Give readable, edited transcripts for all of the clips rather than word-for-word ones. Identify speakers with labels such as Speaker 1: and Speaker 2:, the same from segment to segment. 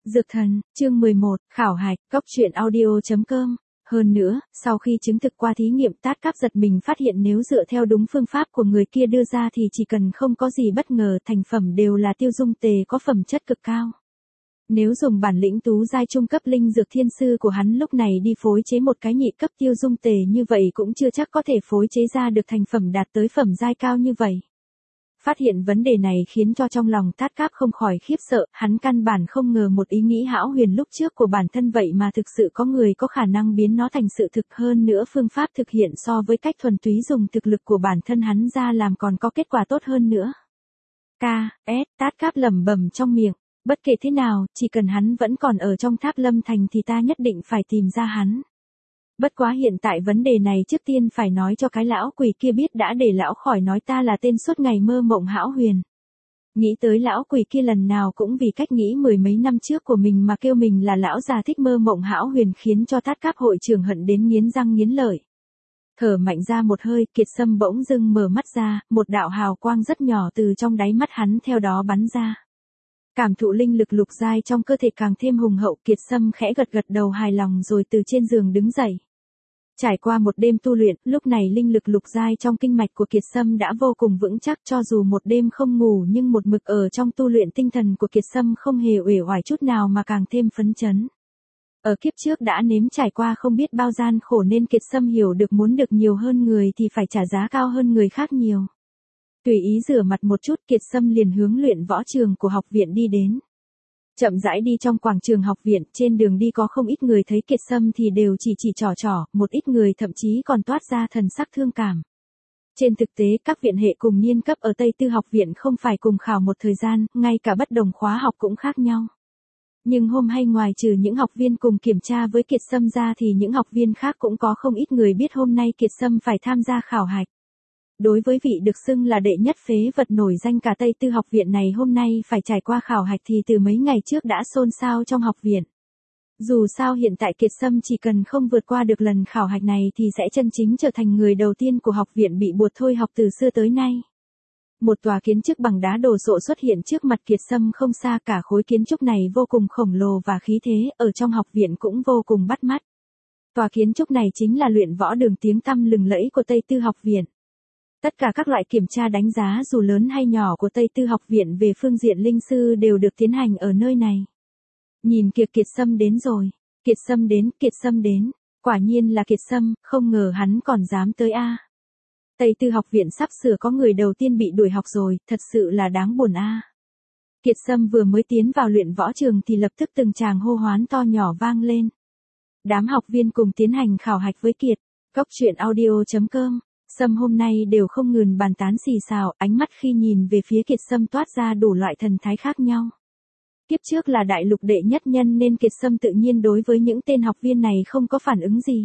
Speaker 1: Dược thần, chương 11, khảo hạch, cóc truyện audio.com. Hơn nữa, sau khi chứng thực qua thí nghiệm Tát Cáp giật mình phát hiện nếu dựa theo đúng phương pháp của người kia đưa ra thì chỉ cần không có gì bất ngờ thành phẩm đều là tiêu dung tề có phẩm chất cực cao. Nếu dùng bản lĩnh tú giai trung cấp linh dược thiên sư của hắn lúc này đi phối chế một cái nhị cấp tiêu dung tề như vậy cũng chưa chắc có thể phối chế ra được thành phẩm đạt tới phẩm giai cao như vậy. Phát hiện vấn đề này khiến cho trong lòng Tát Cáp không khỏi khiếp sợ, hắn căn bản không ngờ một ý nghĩ hão huyền lúc trước của bản thân vậy mà thực sự có người có khả năng biến nó thành sự thực, hơn nữa phương pháp thực hiện so với cách thuần túy dùng thực lực của bản thân hắn ra làm còn có kết quả tốt hơn nữa. Tát Cáp lẩm bẩm trong miệng, bất kể thế nào, chỉ cần hắn vẫn còn ở trong Tháp Lâm Thành thì ta nhất định phải tìm ra hắn. Bất quá hiện tại vấn đề này trước tiên phải nói cho cái lão quỷ kia biết đã để lão khỏi nói ta là tên suốt ngày mơ mộng hão huyền. Nghĩ tới lão quỷ kia lần nào cũng vì cách nghĩ mười mấy năm trước của mình mà kêu mình là lão già thích mơ mộng hão huyền khiến cho Tát Cáp hội trưởng hận đến nghiến răng nghiến lợi. Thở mạnh ra một hơi, Kiệt Sâm bỗng dưng mở mắt ra, một đạo hào quang rất nhỏ từ trong đáy mắt hắn theo đó bắn ra. Cảm thụ linh lực lục giai trong cơ thể càng thêm hùng hậu, Kiệt Sâm khẽ gật gật đầu hài lòng rồi từ trên giường đứng dậy. Trải qua một đêm tu luyện, lúc này linh lực lục giai trong kinh mạch của Kiệt Sâm đã vô cùng vững chắc, cho dù một đêm không ngủ nhưng một mực ở trong tu luyện tinh thần của Kiệt Sâm không hề uể oải chút nào mà càng thêm phấn chấn. Ở kiếp trước đã nếm trải qua không biết bao gian khổ nên Kiệt Sâm hiểu được muốn được nhiều hơn người thì phải trả giá cao hơn người khác nhiều. Tùy ý rửa mặt một chút, Kiệt Sâm liền hướng luyện võ trường của học viện đi đến. Chậm rãi đi trong quảng trường học viện, trên đường đi có không ít người thấy Kiệt Sâm thì đều chỉ trỏ, một ít người thậm chí còn toát ra thần sắc thương cảm. Trên thực tế, các viện hệ cùng niên cấp ở Tây Tư học viện không phải cùng khảo một thời gian, ngay cả bất đồng khóa học cũng khác nhau. Nhưng hôm hay ngoài trừ những học viên cùng kiểm tra với Kiệt Sâm ra thì những học viên khác cũng có không ít người biết hôm nay Kiệt Sâm phải tham gia khảo hạch. Đối với vị được xưng là đệ nhất phế vật nổi danh cả Tây Tư học viện này hôm nay phải trải qua khảo hạch thì từ mấy ngày trước đã xôn xao trong học viện. Dù sao hiện tại Kiệt Sâm chỉ cần không vượt qua được lần khảo hạch này thì sẽ chân chính trở thành người đầu tiên của học viện bị buộc thôi học từ xưa tới nay. Một tòa kiến trúc bằng đá đồ sộ xuất hiện trước mặt Kiệt Sâm không xa, cả khối kiến trúc này vô cùng khổng lồ và khí thế, ở trong học viện cũng vô cùng bắt mắt. Tòa kiến trúc này chính là luyện võ đường tiếng tăm lừng lẫy của Tây Tư học viện. Tất cả các loại kiểm tra đánh giá dù lớn hay nhỏ của Tây Tư học viện về phương diện linh sư đều được tiến hành ở nơi này. Nhìn kìa, Kiệt Sâm đến rồi. Kiệt Sâm đến. Quả nhiên là Kiệt Sâm, không ngờ hắn còn dám tới a. Tây Tư học viện sắp sửa có người đầu tiên bị đuổi học rồi, thật sự là đáng buồn a. Kiệt Sâm vừa mới tiến vào luyện võ trường thì lập tức từng tràng hô hoán to nhỏ vang lên. Đám học viên cùng tiến hành khảo hạch với Kiệt. Cóc truyện audio.com. Sâm hôm nay đều không ngừng bàn tán xì xào, ánh mắt khi nhìn về phía Kiệt Sâm toát ra đủ loại thần thái khác nhau. Kiếp trước là đại lục đệ nhất nhân nên Kiệt Sâm tự nhiên đối với những tên học viên này không có phản ứng gì.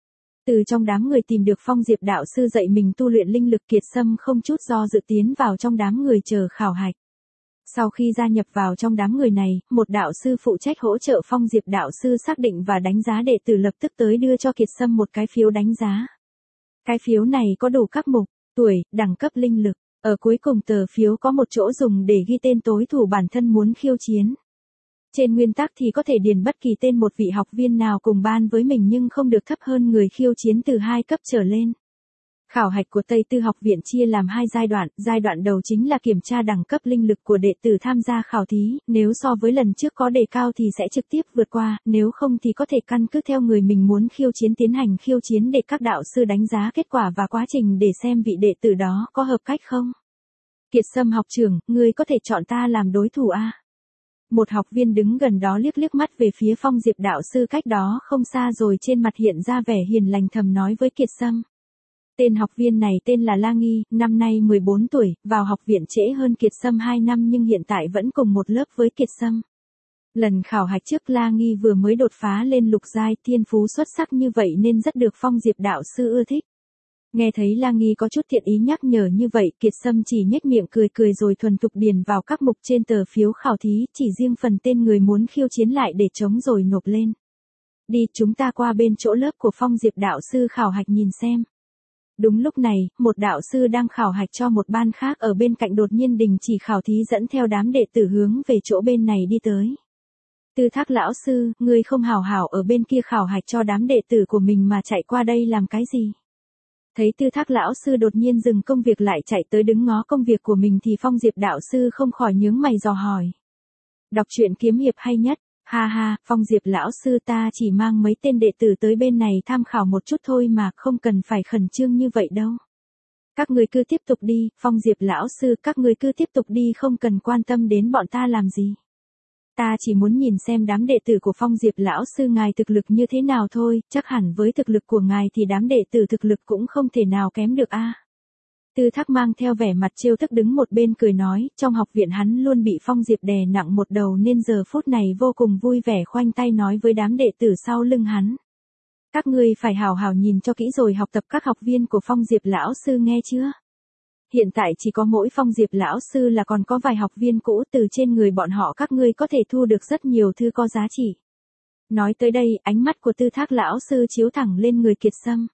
Speaker 1: Từ trong đám người tìm được Phong Diệp đạo sư dạy mình tu luyện linh lực, Kiệt Sâm không chút do dự tiến vào trong đám người chờ khảo hạch. Sau khi gia nhập vào trong đám người này, một đạo sư phụ trách hỗ trợ Phong Diệp đạo sư xác định và đánh giá đệ tử lập tức tới đưa cho Kiệt Sâm một cái phiếu đánh giá. Cái phiếu này có đủ các mục, tuổi, đẳng cấp linh lực. Ở cuối cùng tờ phiếu có một chỗ dùng để ghi tên đối thủ bản thân muốn khiêu chiến. Trên nguyên tắc thì có thể điền bất kỳ tên một vị học viên nào cùng ban với mình nhưng không được thấp hơn người khiêu chiến từ 2 cấp trở lên. Khảo hạch của Tây Tư học viện chia làm 2 giai đoạn đầu chính là kiểm tra đẳng cấp linh lực của đệ tử tham gia khảo thí, nếu so với lần trước có đề cao thì sẽ trực tiếp vượt qua, nếu không thì có thể căn cứ theo người mình muốn khiêu chiến tiến hành khiêu chiến để các đạo sư đánh giá kết quả và quá trình để xem vị đệ tử đó có hợp cách không. Kiệt Sâm học trưởng, ngươi có thể chọn ta làm đối thủ a? Một học viên đứng gần đó liếc mắt về phía Phong Diệp đạo sư cách đó không xa rồi trên mặt hiện ra vẻ hiền lành thầm nói với Kiệt Sâm. Tên học viên này tên là La Nghi, năm nay 14 tuổi, vào học viện trễ hơn Kiệt Sâm 2 năm nhưng hiện tại vẫn cùng một lớp với Kiệt Sâm. Lần khảo hạch trước La Nghi vừa mới đột phá lên lục giai, thiên phú xuất sắc như vậy nên rất được Phong Diệp đạo sư ưa thích. Nghe thấy La Nghi có chút thiện ý nhắc nhở như vậy, Kiệt Sâm chỉ nhếch miệng cười rồi thuần thục điền vào các mục trên tờ phiếu khảo thí, chỉ riêng phần tên người muốn khiêu chiến lại để trống rồi nộp lên. Đi, chúng ta qua bên chỗ lớp của Phong Diệp đạo sư khảo hạch nhìn xem. Đúng lúc này, một đạo sư đang khảo hạch cho một ban khác ở bên cạnh đột nhiên đình chỉ khảo thí dẫn theo đám đệ tử hướng về chỗ bên này đi tới. Tư Thác lão sư, ngươi không hảo hảo ở bên kia khảo hạch cho đám đệ tử của mình mà chạy qua đây làm cái gì? Thấy Tư Thác lão sư đột nhiên dừng công việc lại chạy tới đứng ngó công việc của mình thì Phong Diệp đạo sư không khỏi nhướng mày dò hỏi. Đọc truyện kiếm hiệp hay nhất. Ha ha, Phong Diệp lão sư, ta chỉ mang mấy tên đệ tử tới bên này tham khảo một chút thôi mà, không cần phải khẩn trương như vậy đâu. Các ngươi cứ tiếp tục đi, Phong Diệp lão sư, các ngươi cứ tiếp tục đi, không cần quan tâm đến bọn ta làm gì. Ta chỉ muốn nhìn xem đám đệ tử của Phong Diệp lão sư ngài thực lực như thế nào thôi, chắc hẳn với thực lực của ngài thì đám đệ tử thực lực cũng không thể nào kém được a. Tư Thác mang theo vẻ mặt trêu tức đứng một bên cười nói, trong học viện hắn luôn bị Phong Diệp đè nặng một đầu nên giờ phút này vô cùng vui vẻ khoanh tay nói với đám đệ tử sau lưng hắn. Các ngươi phải hào hào nhìn cho kỹ rồi học tập các học viên của Phong Diệp lão sư nghe chưa? Hiện tại chỉ có mỗi Phong Diệp lão sư là còn có vài học viên cũ, từ trên người bọn họ các ngươi có thể thu được rất nhiều thứ có giá trị. Nói tới đây, ánh mắt của Tư Thác lão sư chiếu thẳng lên người Kiệt Sâm.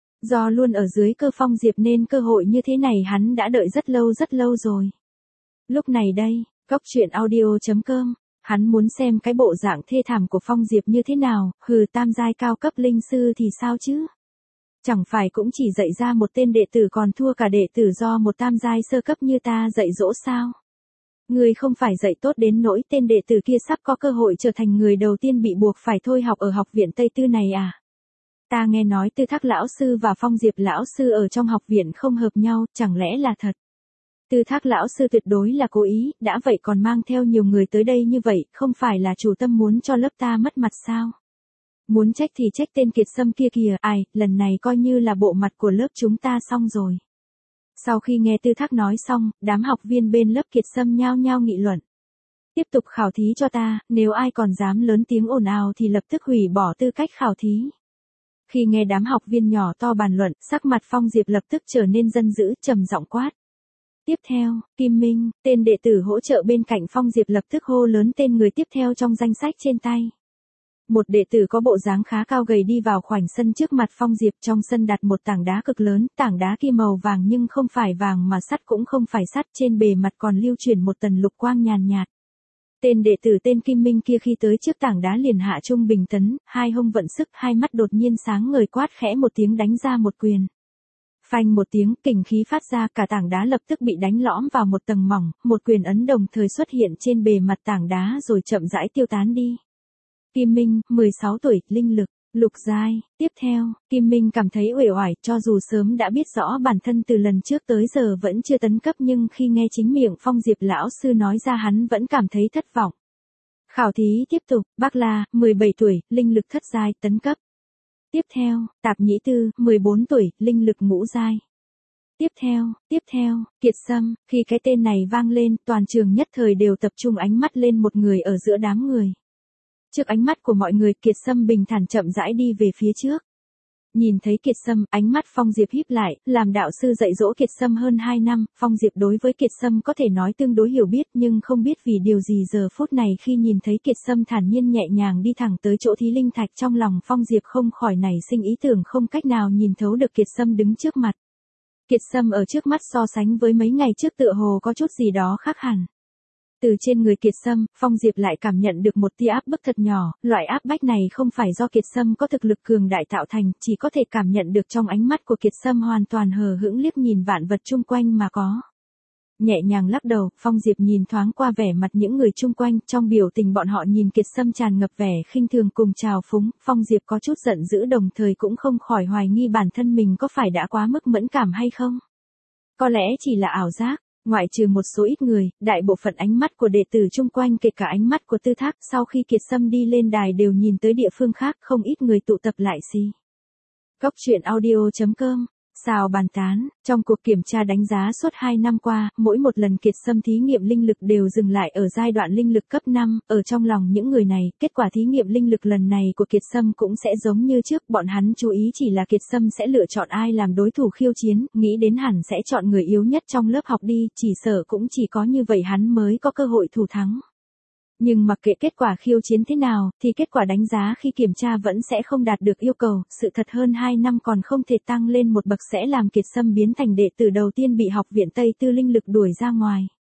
Speaker 1: Do luôn ở dưới cơ Phong Diệp nên cơ hội như thế này hắn đã đợi rất lâu rồi. Lúc này đây, Cốc truyện audio.com, hắn muốn xem cái bộ dạng thê thảm của Phong Diệp như thế nào, hừ, tam giai cao cấp linh sư thì sao chứ? Chẳng phải cũng chỉ dạy ra một tên đệ tử còn thua cả đệ tử do một tam giai sơ cấp như ta dạy dỗ sao? Người không phải dạy tốt đến nỗi tên đệ tử kia sắp có cơ hội trở thành người đầu tiên bị buộc phải thôi học ở học viện Tây Tư này à? Ta nghe nói Tư Thác lão sư và Phong Diệp lão sư ở trong học viện không hợp nhau, chẳng lẽ là thật? Tư Thác lão sư tuyệt đối là cố ý, đã vậy còn mang theo nhiều người tới đây như vậy, không phải là chủ tâm muốn cho lớp ta mất mặt sao? Muốn trách thì trách tên Kiệt Sâm kia kìa, ai, lần này coi như là bộ mặt của lớp chúng ta xong rồi. Sau khi nghe Tư Thác nói xong, đám học viên bên lớp Kiệt Sâm nhao nhao nghị luận. Tiếp tục khảo thí cho ta, nếu ai còn dám lớn tiếng ồn ào thì lập tức hủy bỏ tư cách khảo thí. Khi nghe đám học viên nhỏ to bàn luận, sắc mặt Phong Diệp lập tức trở nên giận dữ, trầm giọng quát. Tiếp theo, Kim Minh, tên đệ tử hỗ trợ bên cạnh Phong Diệp lập tức hô lớn tên người tiếp theo trong danh sách trên tay. Một đệ tử có bộ dáng khá cao gầy đi vào khoảnh sân trước mặt Phong Diệp, trong sân đặt một tảng đá cực lớn, tảng đá kia màu vàng nhưng không phải vàng mà sắt cũng không phải sắt, trên bề mặt còn lưu chuyển một tầng lục quang nhàn nhạt. Tên đệ tử tên Kim Minh kia khi tới trước tảng đá liền hạ trung bình tấn, hai hông vận sức, hai mắt đột nhiên sáng ngời quát khẽ một tiếng đánh ra một quyền. Phanh một tiếng, kình khí phát ra, cả tảng đá lập tức bị đánh lõm vào một tầng mỏng, một quyền ấn đồng thời xuất hiện trên bề mặt tảng đá rồi chậm rãi tiêu tán đi. Kim Minh, 16 tuổi, linh lực, lục giai. Tiếp theo, Kim Minh cảm thấy uể oải, cho dù sớm đã biết rõ bản thân từ lần trước tới giờ vẫn chưa tấn cấp nhưng khi nghe chính miệng Phong Diệp lão sư nói ra hắn vẫn cảm thấy thất vọng. Khảo thí tiếp tục, Bác La, 17 tuổi, linh lực thất giai, tấn cấp. Tiếp theo, Tạp Nhĩ Tư, 14 tuổi, linh lực ngũ giai. Tiếp theo, Kiệt Sâm, khi cái tên này vang lên, toàn trường nhất thời đều tập trung ánh mắt lên một người ở giữa đám người. Trước ánh mắt của mọi người, Kiệt Sâm bình thản chậm rãi đi về phía trước. Nhìn thấy Kiệt Sâm, ánh mắt Phong Diệp híp lại, làm đạo sư dạy dỗ Kiệt Sâm hơn 2 năm, Phong Diệp đối với Kiệt Sâm có thể nói tương đối hiểu biết nhưng không biết vì điều gì giờ phút này khi nhìn thấy Kiệt Sâm thản nhiên nhẹ nhàng đi thẳng tới chỗ thí linh thạch, trong lòng Phong Diệp không khỏi nảy sinh ý tưởng không cách nào nhìn thấu được Kiệt Sâm đứng trước mặt. Kiệt Sâm ở trước mắt so sánh với mấy ngày trước tựa hồ có chút gì đó khác hẳn. Từ trên người Kiệt Sâm, Phong Diệp lại cảm nhận được một tia áp bức thật nhỏ, loại áp bách này không phải do Kiệt Sâm có thực lực cường đại tạo thành, chỉ có thể cảm nhận được trong ánh mắt của Kiệt Sâm hoàn toàn hờ hững liếc nhìn vạn vật chung quanh mà có. Nhẹ nhàng lắc đầu, Phong Diệp nhìn thoáng qua vẻ mặt những người chung quanh, trong biểu tình bọn họ nhìn Kiệt Sâm tràn ngập vẻ khinh thường cùng trào phúng, Phong Diệp có chút giận dữ đồng thời cũng không khỏi hoài nghi bản thân mình có phải đã quá mức mẫn cảm hay không. Có lẽ chỉ là ảo giác. Ngoại trừ một số ít người, đại bộ phận ánh mắt của đệ tử chung quanh kể cả ánh mắt của Tư Thác sau khi Kiệt Sâm đi lên đài đều nhìn tới địa phương khác, không ít người tụ tập lại xì. Cốc truyện audio.com, xào bàn tán, trong cuộc kiểm tra đánh giá suốt 2 năm qua, mỗi một lần Kiệt Sâm thí nghiệm linh lực đều dừng lại ở giai đoạn linh lực cấp 5, ở trong lòng những người này, kết quả thí nghiệm linh lực lần này của Kiệt Sâm cũng sẽ giống như trước, bọn hắn chú ý chỉ là Kiệt Sâm sẽ lựa chọn ai làm đối thủ khiêu chiến, nghĩ đến hẳn sẽ chọn người yếu nhất trong lớp học đi, chỉ sợ cũng chỉ có như vậy hắn mới có cơ hội thủ thắng. Nhưng mặc kệ kết quả khiêu chiến thế nào, thì kết quả đánh giá khi kiểm tra vẫn sẽ không đạt được yêu cầu, sự thật hơn 2 năm còn không thể tăng lên một bậc sẽ làm Kiệt Sâm biến thành đệ tử đầu tiên bị học viện Tây Tư linh lực đuổi ra ngoài.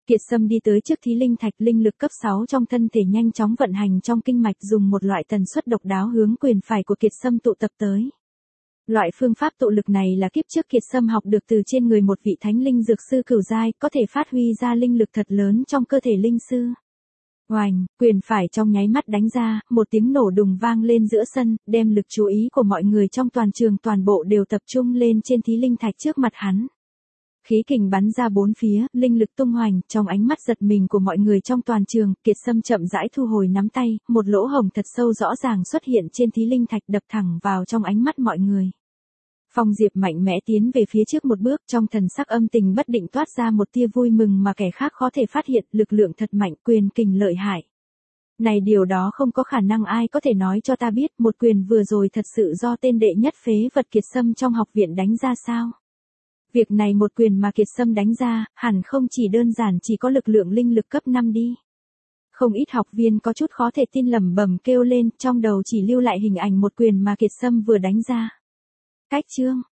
Speaker 1: Kiệt Sâm đi tới trước thí linh thạch, linh lực cấp 6 trong thân thể nhanh chóng vận hành trong kinh mạch, dùng một loại tần suất độc đáo hướng quyền phải của Kiệt Sâm tụ tập tới. Loại phương pháp tụ lực này là kiếp trước Kiệt Sâm học được từ trên người một vị thánh linh dược sư cửu giai, có thể phát huy ra linh lực thật lớn trong cơ thể linh sư. Oành, quyền phải trong nháy mắt đánh ra, một tiếng nổ đùng vang lên giữa sân, đem lực chú ý của mọi người trong toàn trường toàn bộ đều tập trung lên trên thí linh thạch trước mặt hắn. Khí kình bắn ra bốn phía, linh lực tung hoành, trong ánh mắt giật mình của mọi người trong toàn trường, Kiệt Sâm chậm rãi thu hồi nắm tay, một lỗ hổng thật sâu rõ ràng xuất hiện trên thí linh thạch, đập thẳng vào trong ánh mắt mọi người. Phong Diệp mạnh mẽ tiến về phía trước một bước, trong thần sắc âm tình bất định toát ra một tia vui mừng mà kẻ khác khó thể phát hiện, lực lượng thật mạnh, quyền kình lợi hại. Này, điều đó không có khả năng, ai có thể nói cho ta biết, một quyền vừa rồi thật sự do tên đệ nhất phế vật Kiệt Sâm trong học viện đánh ra sao? Việc này một quyền mà Kiệt Sâm đánh ra, hẳn không chỉ đơn giản chỉ có lực lượng linh lực cấp 5 đi. Không ít học viên có chút khó thể tin, lẩm bẩm kêu lên, trong đầu chỉ lưu lại hình ảnh một quyền mà Kiệt Sâm vừa đánh ra. Cách chương